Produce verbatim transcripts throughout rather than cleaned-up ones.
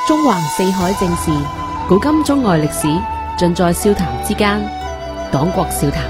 中橫四海正事，古今中外歷史，盡在笑談之間。講國笑談。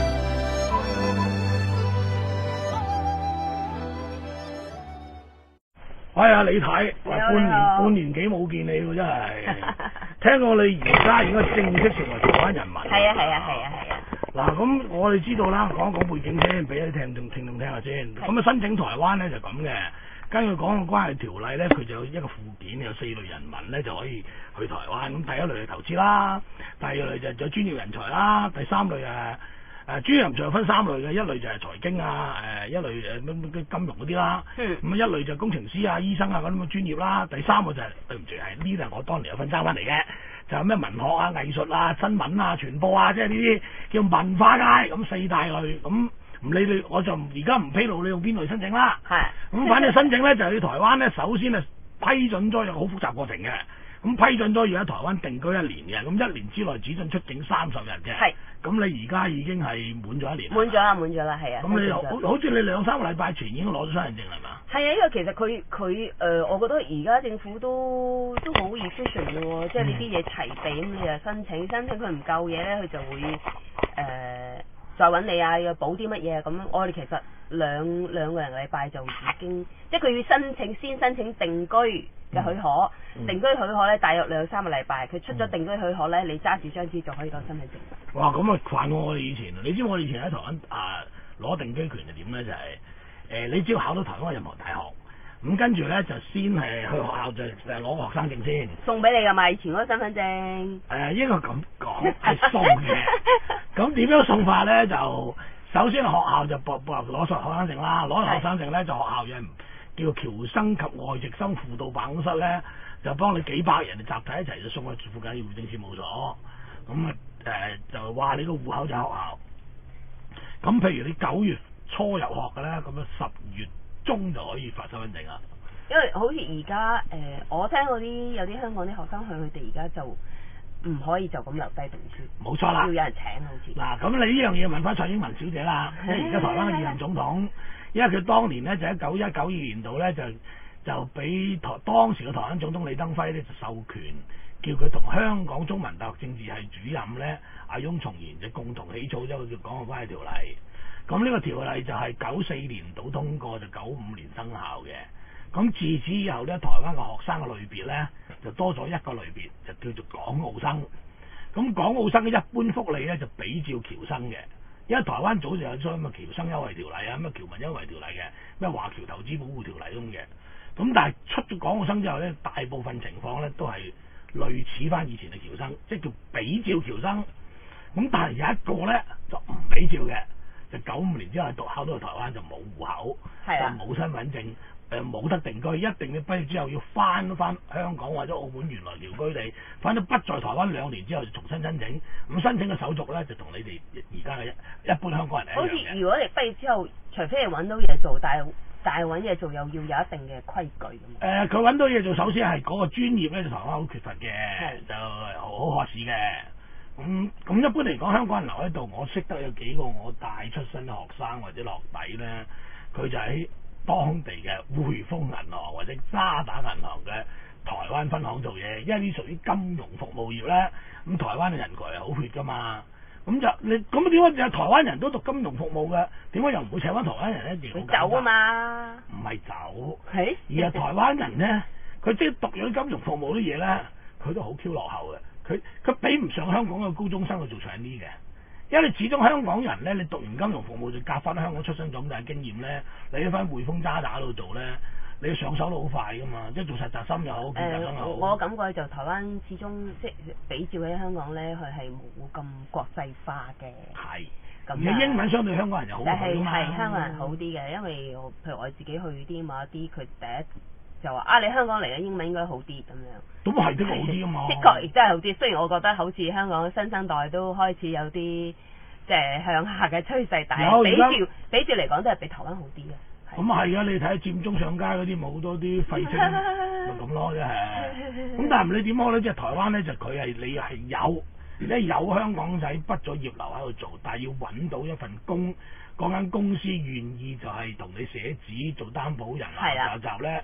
哎呀，李太， 你好半年你好半年幾冇見你喎，真係。聽講你而家應該正式成為台灣人民。 係啊係啊係啊係啊。 嗱，咁我哋知道啦，講一講背景先，俾啲聽眾聽眾聽下先。咁啊，申請台灣咧就咁嘅。根據港澳關係條例咧，佢就有一個附件，有四類人民咧就可以去台灣。咁第一類係投資啦，第二類就有專業人才啦，第三類誒誒專業人才有分三類嘅，一類就係財經啊，誒一類誒乜乜金融嗰啲啦。 嗯。 咁啊一類就工程師啊、醫生啊嗰啲咁嘅專業啦。第三個就係、是、對唔住係呢度我當年有份爭翻嚟嘅，就係咩文學啊、藝術啊、新聞啊、傳播啊，即係呢啲叫文化界咁四大類咁。唔理你，我就而家唔披露你用邊類申請啦。 係。 咁反正申請咧就去台灣咧，首先係批准咗有個好複雜過程嘅。咁批准咗要喺台灣定居一年嘅，咁一年之內只准出境三十日嘅。係。咁你而家已經係滿咗一年。 滿咗啦，滿咗啦，係啊。 咁你又好好似你兩三個禮拜前已經攞咗身份證係嘛？ 係啊，因為其實佢佢誒，我覺得而家政府都都好 efficient 嘅喎，即係呢啲嘢齊備咁，你就申請，申請佢唔夠嘢咧，佢就會誒。呃再揾你啊，要補啲乜嘢咁？我哋其實兩兩個人禮拜就已經，即係佢要申請先申請定居嘅許可，嗯、定居許可咧大約兩三個禮拜，佢出咗定居許可咧，你揸住張紙就可以當身份證。哇！ 咁啊煩過我哋以前，你知我哋以前喺台灣啊攞定居權係點咧？就係、是、誒、呃、你只要考到台灣任何大學。咁跟住咧就先係去學校就誒攞個學生證先，送俾你㗎嘛，以前嗰個身份證。誒、呃、應該咁講係送嘅，咁點樣送法咧？就首先學校就撥撥攞上學生證啦，攞完學生證咧就學校有叫僑生及外籍生輔導辦公室咧，就幫你幾百人集體一齊就送去附近戶政事務所，咁啊誒就話你個戶口就學校。咁譬如你九月初入學嘅咧，咁啊十月中就可以發身份證啦， 因為好似而家誒，我聽嗰啲有啲香港啲學生去，佢哋而家就唔可以就咁留低讀書。冇錯啦，要有人請好似。嗱，咁你呢樣嘢問翻蔡英文小姐啦，即係而家台灣嘅現任總統，因為佢當年咧就喺九一九二年度咧就就俾台當時嘅台灣總統李登輝咧就授權，叫佢同香港中文大學政治系主任咧阿翁松賢就共同起草咗個叫《港澳關係條例》。咁呢個條例就係九四年度通過，就九五年生效嘅。咁自此以後咧，台灣嘅學生嘅類別咧就多咗一個類別，就叫做港澳生。咁港澳生嘅一般福利咧就比照僑生嘅，因為台灣早就有咗咁嘅僑生優惠條例啊，咁嘅僑民優惠條例嘅，咩華僑投資保護條例咁嘅。咁但係出咗港澳生之後咧，大部分情況咧都係類似翻以前嘅僑生，即係叫比照僑生。咁但係有一個咧就唔比照嘅。就九五年之後讀考到台灣就冇戶口，就冇身份證，誒冇得定居，一定要畢業之後要翻翻香港或者澳門原來寮居地，反正不在台灣兩年之後就重新申請。咁申請嘅手續咧就同你哋而家嘅一般香港人係一樣嘅。好似如果你畢業之後，除非係揾到嘢做，但係但係揾嘢做又要有一定嘅規矩咁。誒、呃，佢揾到嘢做，首先係嗰個專業咧，就台灣好缺乏嘅，就好好學試嘅。咁咁、嗯、一般嚟講，香港人留喺度，我識得有幾個我帶出身嘅學生或者落底咧，佢就喺當地嘅匯豐銀行或者渣打銀行嘅台灣分行做嘢，因為呢屬於金融服務業咧。咁、嗯、台灣嘅人才係好缺噶嘛，咁就你咁點解有台灣人都讀金融服務嘅？點解又唔會請翻台灣人咧？佢走啊嘛，唔係走，係而係台灣人咧，佢即係讀咗金融服務啲嘢咧，佢都好 Q 落後嘅。佢佢比唔上香港嘅高中生去做長啲嘅，因為你始終香港人咧，你讀完金融服務就夾翻香港出生長大經驗咧，你喺翻匯豐渣打度做咧，你上手都好快噶嘛，即係做實習生又好，見習生又好。我感覺就台灣始終即係比照喺香港咧，佢係冇咁國際化嘅。係。咁你英文相對香港人就好啲嘛。係係香港人好啲嘅，因為我譬如我自己去啲某一啲，佢第一就話啊，你香港嚟嘅英文應該好啲咁樣。咁係都好啲啊嘛。的確亦真係好啲，雖然我覺得好似香港新生代都開始有啲即係向下嘅趨勢，但係比照比照嚟講都係比台灣好啲嘅。咁啊係啊，你睇下佔中上街嗰啲冇好多啲廢青，咪咁咯，真係。咁但係你點講咧？即係台灣咧，就佢係你係有，咧有香港仔畢咗業留喺度做，但係要揾到一份工，嗰間公司願意就係同你寫紙做擔保人啊，就就咧。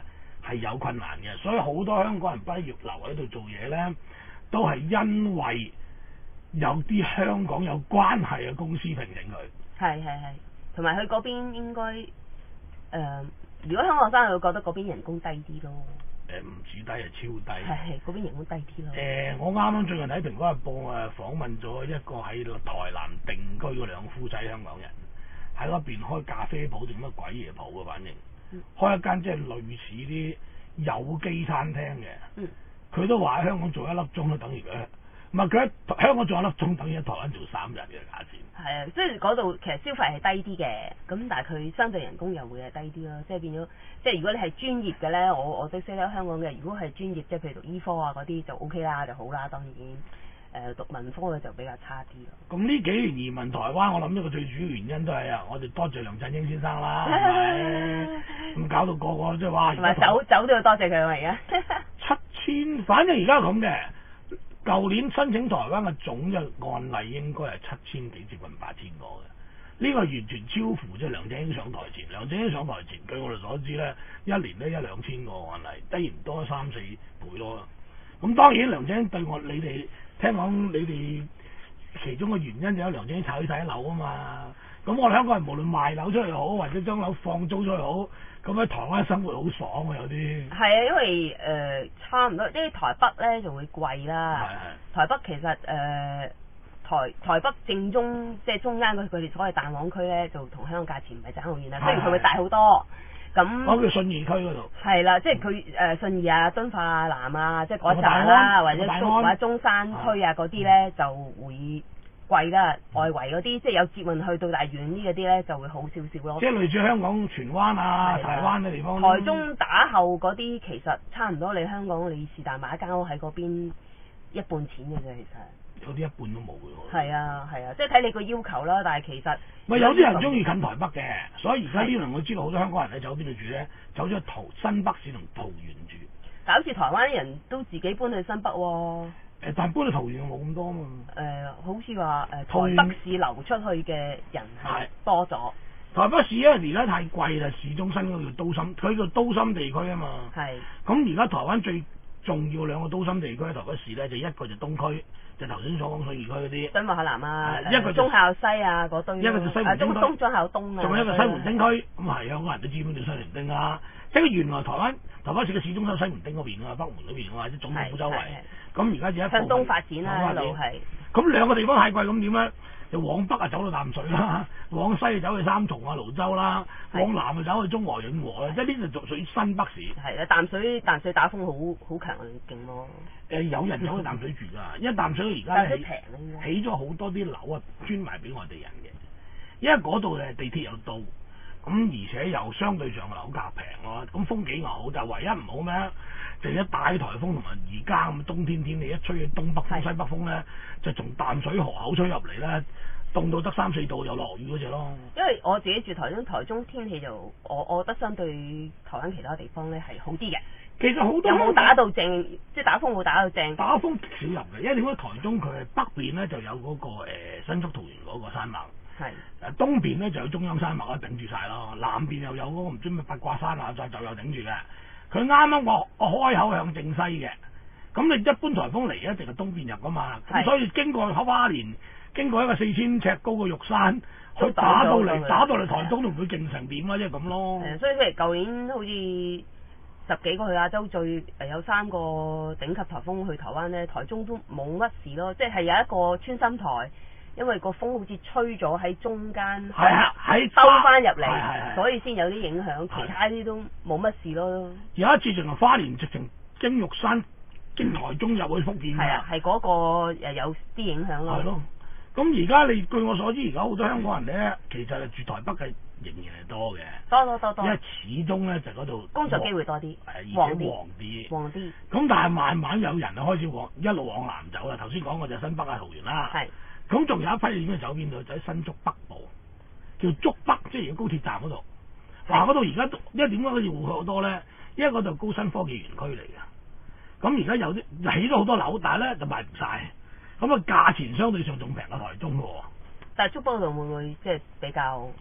係有困難嘅，所以好多香港人畢業留喺度做嘢咧，都係因為有啲香港有關係嘅公司聘請佢。 係係係，同埋佢嗰邊應該誒、呃，如果香港學生，佢會覺得嗰邊人工低啲咯。 誒唔止低，係超低。 係係，嗰邊人工低啲咯。誒、 呃，我啱啱最近喺《蘋果日報》誒訪問咗一個喺台南定居嘅兩夫妻香港人，喺嗰邊開咖啡鋪定乜鬼嘢鋪嘅，反正、嗯、開一間即係類似啲有機餐廳嘅。佢、嗯、都話喺香港做一粒鐘都等於佢，唔係佢喺香港做一粒鐘等於喺台灣做三日嘅價錢。係啊， 即係嗰度其實消費係低啲嘅，咁但係佢相對人工又會係低啲咯，即係變咗，即係如果你係專業嘅咧，我我都識得香港嘅，如果係專業，即係譬如讀醫科啊嗰啲就 O K 啦，就好啦，當然，誒、呃、讀文科嘅就比較差啲咯。 咁呢幾年移民台灣，我諗一個最主要原因都係啊，我哋多謝梁振英先生啦，係咪？咁搞到個個即係話， 同埋走走都要多謝佢啊而家。 七千，反正而家咁嘅。舊年申請台灣嘅總嘅案例應該係七千幾接近八千個嘅，呢、這個完全超乎即係梁振英上台前。梁振英上台前，據我哋所知咧，一年咧一兩千個案例，低唔多三四倍咯。咁當然梁振英對我你哋聽講，你哋其中嘅原因就有梁振英炒起晒樓啊嘛。咁我哋香港人無論賣樓出去好，或者將樓放租出去好，咁喺台灣生活好爽啊！有啲係啊，因為誒、呃、差唔多，即係台北咧就會貴啦。台北其實誒、呃、台台北正中即係中間佢哋所謂蛋黃區咧，就同香港價錢唔係爭好遠啦。雖然佢會大好多。咁我叫信義區嗰度。係啦，即係佢誒信義啊、敦化啊、南啊，即係嗰站啦，或者中或者中山區啊嗰啲咧就會貴啦，外圍嗰啲即係有捷運去到大遠啲嗰啲咧就會好少少咯。 即係類似香港荃灣啊、台灣嘅地方。 台中打後嗰啲其實差唔多，你香港你是但買一間屋喺嗰邊一半錢嘅啫，其實。 有啲一半都冇嘅喎。 係啊係啊，即係睇你個要求啦，但係其實。 咪有啲人中意近台北嘅，所以而家呢輪我知道好多香港人喺走邊度住咧，走咗去桃新北市同桃園住。 但好似台灣啲人都自己搬去新北喎、哦。 誒，但係搬去桃園冇咁多啊嘛。誒、 呃，好似話誒台北市流出去嘅人係多咗。 台北市因為而家太貴啦，市中心嗰個叫都心，佢叫都心地區啊嘛。係。咁而家台灣最重要兩個都心地區喺台北市咧，就一個就東區，就頭先所講信義區嗰啲。敦化海南啊，一個忠孝西啊嗰堆。一個就西門町區。忠忠孝東啊。仲有一個西門町區，咁係香港人都知邊條西門町啊。即係原來台灣台北市嘅市中心西門町嗰邊啊，北門嗰邊啊，或者總統府周圍。咁而家就一向東發展啦，一路係。咁兩個地方太貴，咁點咧？就往北啊走到淡水啦，往西就走去三重啊、蘆洲啦，往南就走去中和、永和啦，即係呢度屬於新北市。係啊，淡水淡水打風好好強勁咯。誒、呃，有人走去淡水住㗎，因為淡水而家起起咗好多啲樓啊，專賣俾外地人嘅。因為嗰度誒地鐵又到，咁而且又相對上樓價平咯，咁風景又好，就唯一唔好咩？就一大颱風同埋而家咁冬天天氣一吹嘅東北風、西北風咧，就從淡水河口吹入嚟咧，凍到得三四度又落雨嗰隻咯。因為我自己住台中，台中天氣就我我覺得相對台灣其他地方咧係好啲嘅。其實好多有冇打到正，即係打風冇打到正。打風少入嘅，因為點解台中佢係北邊咧就有嗰、那個、呃、新竹桃園嗰個山脈，係誒東邊咧就有中央山脈啊頂住晒咯，南邊又有嗰個唔知咩八卦山啊，就就有頂住嘅。佢啱啱我我開口向正西嘅，咁你一般颱風嚟一定係東邊入噶嘛，咁所以經過花蓮，經過一個四千尺高嘅玉山，佢打到嚟打到嚟台中都唔會勁成點啦，即係咁咯。係啊，所以譬如舊年好似十幾個去亞洲最誒有三個頂級颱風去台灣咧，台中都冇乜事咯，即係有一個穿心台。因為個風好似吹咗喺中間，係啊，喺兜翻入嚟，所以先有啲影響。其他啲都冇乜事咯。有一次仲係花蓮直情經玉山經台中入去福建。係啊，係嗰個誒有啲影響咯。係咯。咁而家你據我所知，而家好多香港人咧，其實係住台北嘅仍然係多嘅。多多多多。因為始終咧就嗰度工作機會多啲，而且旺啲。旺啲。咁但係慢慢有人開始往一路往南走啦。頭先講過就新北啊、桃園啦。係。咁仲有一批已經走邊度？就喺新竹北部，叫竹北，即係而家高鐵站嗰度。嗱，嗰度而家，因為點解好似戶口好多咧？因為嗰度高新科技園區嚟嘅。咁而家有啲起咗好多樓，但係咧就賣唔晒。咁啊，價錢相對上仲平過台中嘅喎。但係竹北嗰度會唔會即係比較？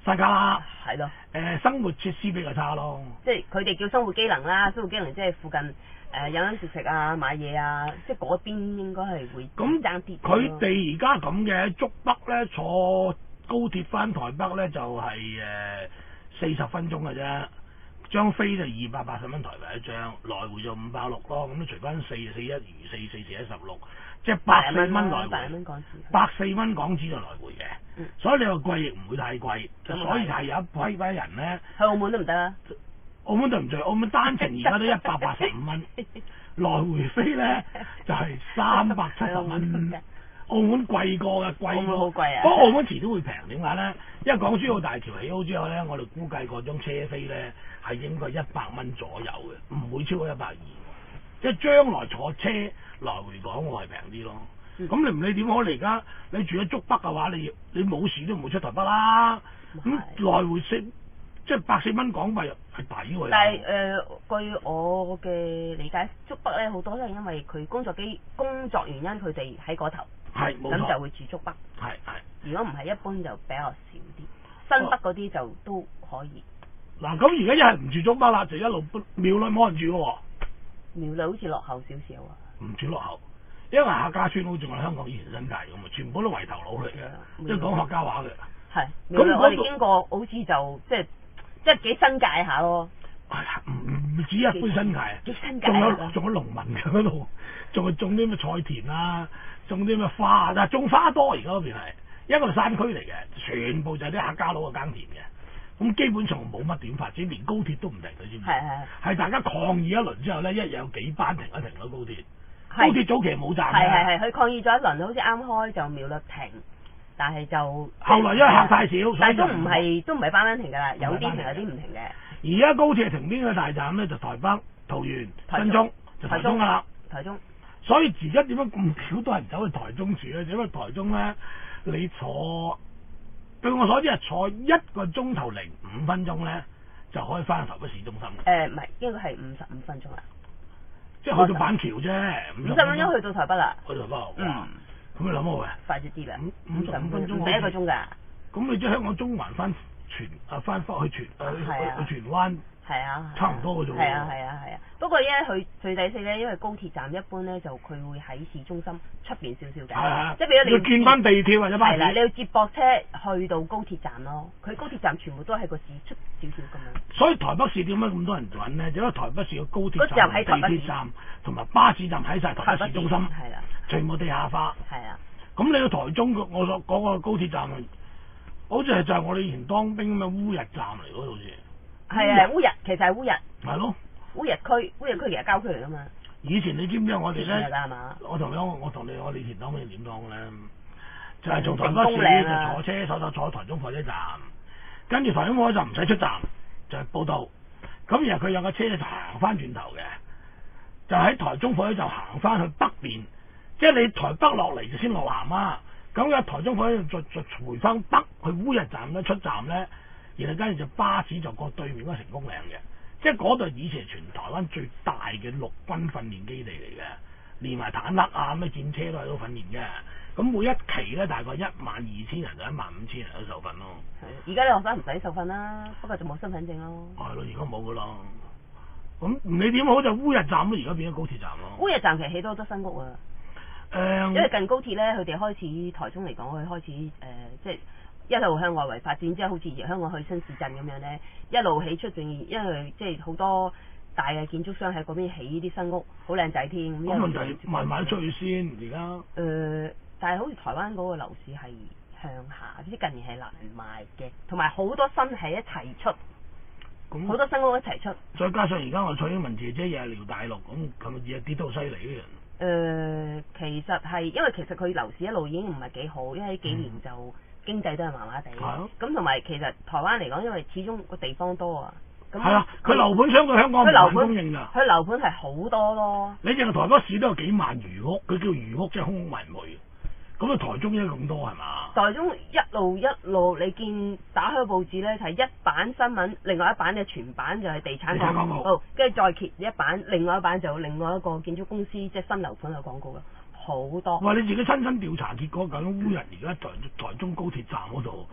山卡拉。 係咯。 誒生活設施比較差咯。 即係佢哋叫生活機能啦，生活機能即係附近誒飲飲食食啊、買嘢啊，即係嗰邊應該係會咁爭啲。 佢哋而家咁嘅竹北咧，坐高鐵翻台北咧就係誒四十分鐘嘅啫。張飛就二百八十蚊台幣一張，來回就五百六咯，咁都除翻四四一餘四四四一十六，即係百四蚊來回，百四蚊港紙就來回嘅，嗯、所以你話貴亦唔會太貴，嗯、所以係有一批批人咧， 去澳門都唔得啦， 澳門對唔住，澳門單程而家都一百八十五蚊，來回飛咧就係三百七十蚊。澳門貴過嘅，貴過。澳門好貴啊！不過澳門遲都會平，點解咧？因為港珠澳大橋起好之後咧，我哋估計嗰張車飛咧係應該一百蚊左右嘅，唔會超過一百二。即係將來坐車來回港，我係平啲咯。咁、嗯、你唔理點好，你而家你住喺竹北嘅話，你你冇事都唔會出台北啦。咁來回四即係百四蚊港幣係抵喎。但係誒、呃，據我嘅理解，竹北咧好多都係因為佢工作機工作原因，佢哋喺嗰頭。係，咁就會住竹北。係係。如果唔係，一般就比較少啲。新北嗰啲就都可以。嗱，咁而家一係唔住竹北啦，就一路廟裏冇人住嘅喎。廟裏好似落後少少啊。唔住落後，因為客家村好似我哋香港以前新界咁啊，全部都圍頭佬嚟嘅，即係講客家話嘅。係。咁我哋經過好似就即係即係幾新界下咯。係啊，唔唔止一般新界啊，仲有仲有農民嘅嗰度，仲係種啲咩菜田啊。種啲咩花，但係種花多而家嗰邊係，一個山區嚟嘅，全部就係啲客家佬嘅耕田嘅，咁基本上冇乜點發展，連高鐵都唔停，你知唔知？係係係大家抗議一輪之後咧，一日有幾班停一停咯高鐵。高鐵早期冇站嘅。係係係，佢抗議咗一輪，好似啱開就苗栗停，但係就後來因為客太少，但係都唔係都唔係班班停㗎啦，有啲停有啲唔停嘅。而家高鐵停邊個大站咧？就台北、桃園、新中，就台中㗎啦。台中。所以而家點解咁少多人走去台中住咧？因為台中咧，你坐據我所知係坐一個鐘頭零五分鐘咧，就可以翻去台北市中心。誒唔係，應該係五十五分鐘啦。即係去到板橋啫，五十分鐘去到台北啦。去到台北，嗯，咁你諗下喂，快咗啲啦，五十五分鐘，唔使一個鐘㗎。咁你即係香港中環翻荃啊，翻返去荃啊，去荃灣。係啊，差唔多嘅啫喎。係啊係啊係啊，不過咧佢最抵死咧，因為高鐵站一般咧就佢會喺市中心出邊少少嘅。係啊，即係俾咗你要見翻地鐵或者巴士。係啦，你要接駁車去到高鐵站咯。佢高鐵站全部都喺個市出少少咁樣。所以台北市點解咁多人揾咧？因為台北市嘅高鐵站、地鐵站同埋巴士站喺晒台北市中心。係啦。全部地下化。係啊。咁你去台中我所講個高鐵站，好似係就係我哋以前當兵咁嘅烏日站嚟嗰度好似。係啊，烏日其實係烏日。係咯。烏日區，烏日區其實郊區嚟噶嘛。以前你知唔知我哋咧？我同你講，我同你我哋以前當兵點當咧？就係從台北市就坐車，坐坐坐台中火車站，跟住台中火車站唔使出站，就係報到。咁然後佢有個車就行翻轉頭嘅，就喺台中火車站行翻去北邊，即係你台北落嚟就先落南啊。咁有台中火車站再再回翻北去烏日站咧出站咧。然後跟住就巴士就過對面嗰個成功嶺嘅，即係嗰度以前係全台灣最大嘅陸軍訓練基地嚟嘅，連埋坦克啊咩戰車都喺度訓練嘅。咁每一期咧大概一萬二千人到一萬五千人都受訓咯。係，而家啲學生唔使受訓啦，不過就冇身份證咯。係咯，而家冇噶啦。咁唔理點好就烏日站咯，而家變咗高鐵站咯。烏日站其實起多好多新屋啊。誒、嗯，因為近高鐵咧，佢哋開始台中嚟講，佢開始誒、呃、即係。一路向外圍發展，即係好似香港去新市鎮咁樣咧，一路起出仲要，因為即係好多大嘅建築商喺嗰邊起呢啲新屋，好靚仔添。咁問題賣唔賣得出去先？而家誒，但係好似台灣嗰個樓市係向下，即係近年係難賣嘅，同埋好多新係一齊出，咁好多新屋一齊出。再加上而家我蔡英文姐姐又係撩大陸，咁咁日跌到犀利嘅人。誒、呃，其實係因為其實佢樓市一路已經唔係幾好，因為幾年就。嗯經濟都係麻麻地，咁同埋其實台灣嚟講，因為始終個地方多啊，咁係啊，佢樓盤相對香港唔係供應㗎，佢樓盤係好多咯。你淨係台北市都有幾萬餘屋，佢叫餘屋即係空空埋埋，咁啊台中應該咁多係嘛？台中一路一路你見打開報紙咧，係一版新聞，另外一版嘅全版就係地產廣告，跟住再揭一版，另外一版就另外一個建築公司即係新樓盤嘅廣告啦。好多。哇！你自己親身調查結果，究竟烏日而家台台中高鐵站嗰度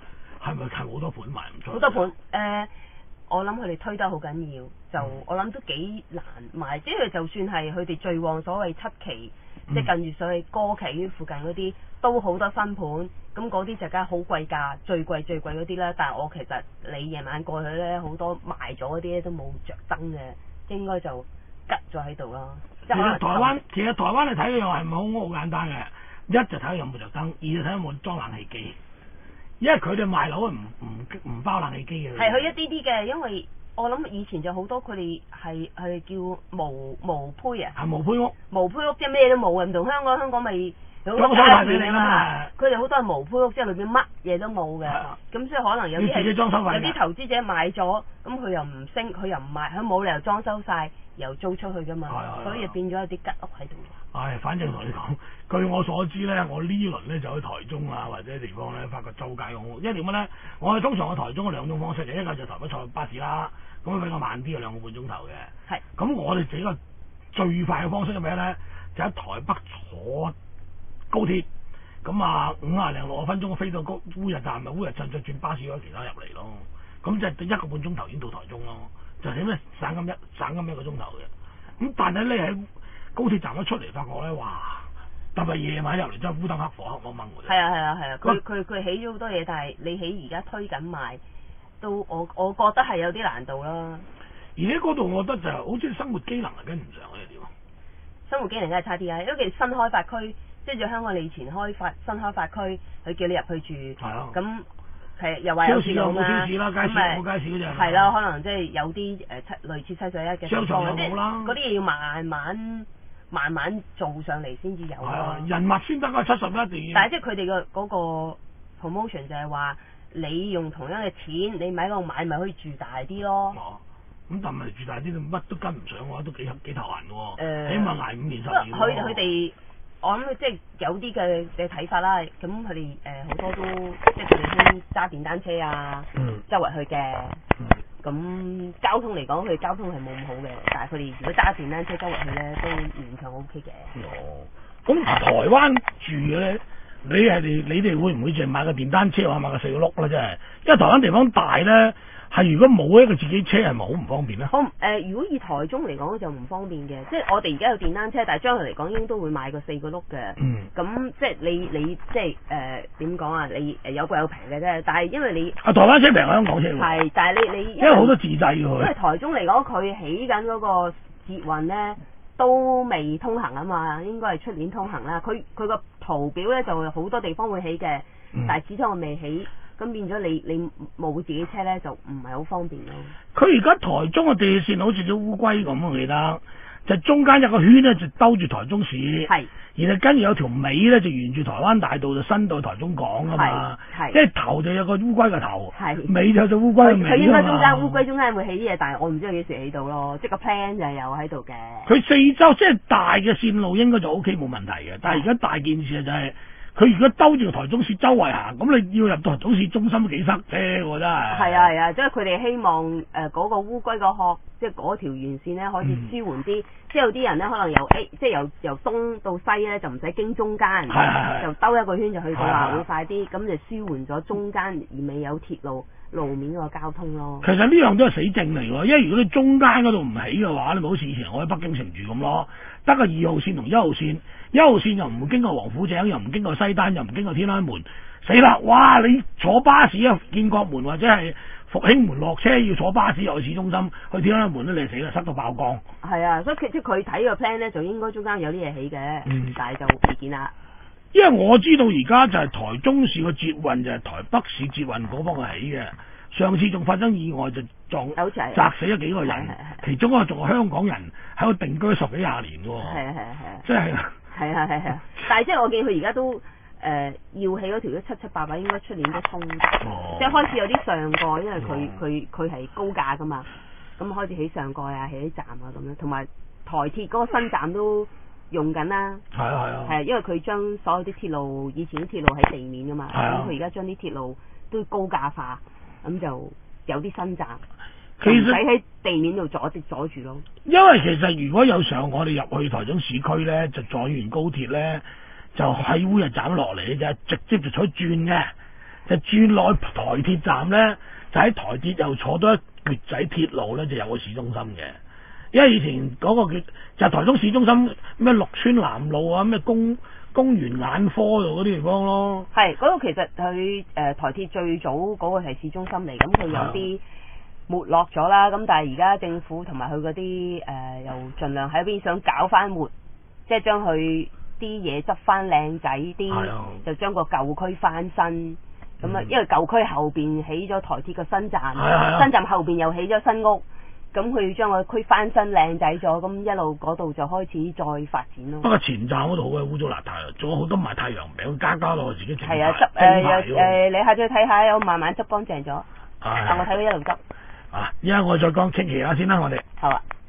係咪係好多盤賣唔出？ 好多盤誒、呃，我諗佢哋推得好緊要，就、嗯、我諗都幾難賣。即係就算係佢哋最旺所謂七期，嗯、即係近住所謂歌劇院附近嗰啲，都好多新盤。咁嗰啲就梗係好貴價，最貴最貴嗰啲啦。但係我其實你夜晚過去咧，好多賣咗嗰啲咧都冇着燈嘅，應該就吉咗喺度咯。 其實台灣，其實台灣你睇嘅又係唔係好好簡單嘅，一就睇下有冇着燈，二就睇下有冇裝冷氣機。因為佢哋賣樓係唔唔唔包冷氣機嘅。係佢一啲啲嘅，因為我諗以前就好多佢哋係係叫無無胚啊。係無胚屋。無胚屋即係咩都冇嘅，唔同香港，香港咪有好多家具啊嘛。佢哋好多係無胚屋，即係裏邊乜嘢都冇嘅。咁所以可能有啲係有啲投資者買咗，咁佢又唔升，佢又唔賣，佢冇理由裝修晒又租出去噶嘛。所以就變咗有啲吉屋喺度。唉，反正同你講，據我所知咧，我呢輪咧就去台中啊或者地方咧，發覺周街好，因為點解咧？我哋通常去台中嘅兩種方式嘅，一個就台北坐巴士啦，咁樣比較慢啲嘅兩個半鐘頭嘅。係。咁我哋自己個最快嘅方式係咩咧？就喺台北坐高鐵，咁啊五廿零六個分鐘飛到高烏日站，咪烏日站再轉巴士咗其他入嚟咯。咁就一個半鐘頭已經到台中咯。就係咩？省咁一省咁一個鐘頭嘅。咁但係咧喺高鐵站一出嚟，發覺咧，哇！特別夜晚入嚟真係烏燈黑火，黑掹掹嘅。係啊係啊係啊！佢佢佢起咗好多嘢，但係你起而家推緊賣，都我我覺得係有啲難度啦。而且嗰度我覺得就係好似生活機能係跟唔上嘅點啊？生活機能梗係差啲啊！因為新開發區，即係住香港你以前開發新開發區，佢叫你入去住。係啊。咁係又話有市有冇超市啦，街市有冇街市嗰隻。係啦，可能即係有啲誒七類似七十一嘅商場有冇啦？嗰啲嘢要慢慢。慢慢做上嚟先至有咯、啊，人物先得啊，七十一定。但係即係佢哋嘅嗰個 promotion 就係話，你用同樣嘅錢，你咪喺度買咪可以住大啲咯。哦，咁但係住大啲，乜都跟唔上嘅話，都幾幾頭痕嘅喎。誒、呃，起碼捱五年十年。佢佢哋，我諗即係有啲嘅嘅睇法啦。咁佢哋誒好多都即係佢哋先揸電單車啊，嗯、周圍去嘅。嗯咁交通嚟講，佢哋交通係冇咁好嘅，但係佢哋如果揸電單車周圍去咧，都勉強 O K 嘅。哦，咁台灣住嘅咧，你係你你哋會唔會淨係買個電單車或者買個四個轆咧？真係，因為台灣地方大咧，係如果冇一個自己車係咪好唔方便咧？好誒、呃，如果以台中嚟講就唔方便嘅，即係我哋而家有電單車，但係將來嚟講應該都會買個四個轆嘅。嗯。咁即係你你即係誒點講啊？你誒有貴有平嘅啫，但係因為你啊台灣車平香港車喎。係，但係你你因為好多自製嘅。因為台中嚟講，佢起緊嗰個捷運咧都未通行啊嘛，應該係出年通行啦。佢佢個圖表咧就好多地方會起嘅，嗯、但係始終我未起。咁變咗你你冇自己車咧，就唔係好方便咯。佢而家台中嘅地鐵線好似隻烏龜咁，我記得就中間有個圈咧，就兜住台中市。係。然後跟住有條尾咧，就沿住台灣大道就伸到台中港啊嘛。係。即係頭就有個烏龜嘅頭。係。尾就有隻烏龜嘅尾。佢應該中間烏龜中間會起啲嘢，但係我唔知佢幾時起到咯。即係個 plan 就係有喺度嘅。佢四周即係大嘅線路應該就 O K 冇問題嘅，但係而家大件事就係、是。佢如果兜住個台中市周圍行，咁你要入到台中市中心都幾塞啫，我真係。係啊係啊，即係佢哋希望誒嗰、呃那個烏龜個殼，即係嗰條沿線咧可以舒緩啲。嗯、即係有啲人咧可能由 A，即係由由東到西咧就唔使經中間，就兜一個圈就去到啦，會快啲，咁就舒緩咗中間而未有鐵路路面個交通咯。其實呢樣都係死症嚟喎，因為如果你中間嗰度唔起嘅話，你咪好似以前我喺北京城住咁咯，得個二號線同一號線。一號線又唔會經過王府井，又唔經過西單，又唔經過天安門，死啦！哇！你坐巴士啊，建國門或者係復興門落車要坐巴士入去市中心，去天安門咧你死啦，塞到爆光。係啊，所以即係佢睇個 plan 咧，就應該中間有啲嘢起嘅，嗯、但係就未見啦。因為我知道而家就係台中市個捷運就係台北市捷運嗰方起嘅，上次仲發生意外就撞砸死咗幾個人，其中一個仲係香港人喺度定居十幾廿年喎。係啊係啊係啊，即係。係啊係啊，但係即係我見佢而家都誒、呃、要起嗰條都七七八八，應該出年都通。哦、即係開始有啲上蓋，因為佢佢佢係高架噶嘛，咁開始起上蓋啊，起啲站啊咁樣，同埋台鐵嗰個新站都用緊啦。係啊係啊。係啊，因為佢將所有啲鐵路，以前啲鐵路喺地面噶嘛，咁佢而家將啲鐵路都高架化，咁就有啲新站。其實喺地面度阻住阻住咯。因為其實如果有時候我哋入去台中市區咧，就坐完高鐵咧，就喺烏日站落嚟嘅啫，直接就採轉嘅。 就轉落台鐵站咧，就喺台鐵又坐多一橛仔鐵路咧，就有個市中心嘅。因為以前嗰個叫就係、台中市中心咩綠村南路啊，咩公公園眼科度嗰啲地方咯。 係嗰度其實佢誒、呃、台鐵最早嗰個係市中心嚟，咁佢有啲沒落咗啦。咁但係而家政府同埋佢嗰啲誒又盡量喺邊想搞翻活，即係將佢啲嘢執翻靚仔啲，就將個舊區翻新。咁啊、嗯，因為舊區後邊起咗台鐵個新站，新站後邊又起咗新屋。咁佢要將個區翻新靚仔咗，咁一路嗰度就開始再發展咯。不過前站嗰度好鬼污糟邋遢啊，做咗好多賣太陽餅，加加落自己整排。 係啊，執誒誒，你下次去睇下，有慢慢執乾淨咗。 係。 但我睇到一路執。 啊，依家我再講清期下先啦，我哋。 好啊。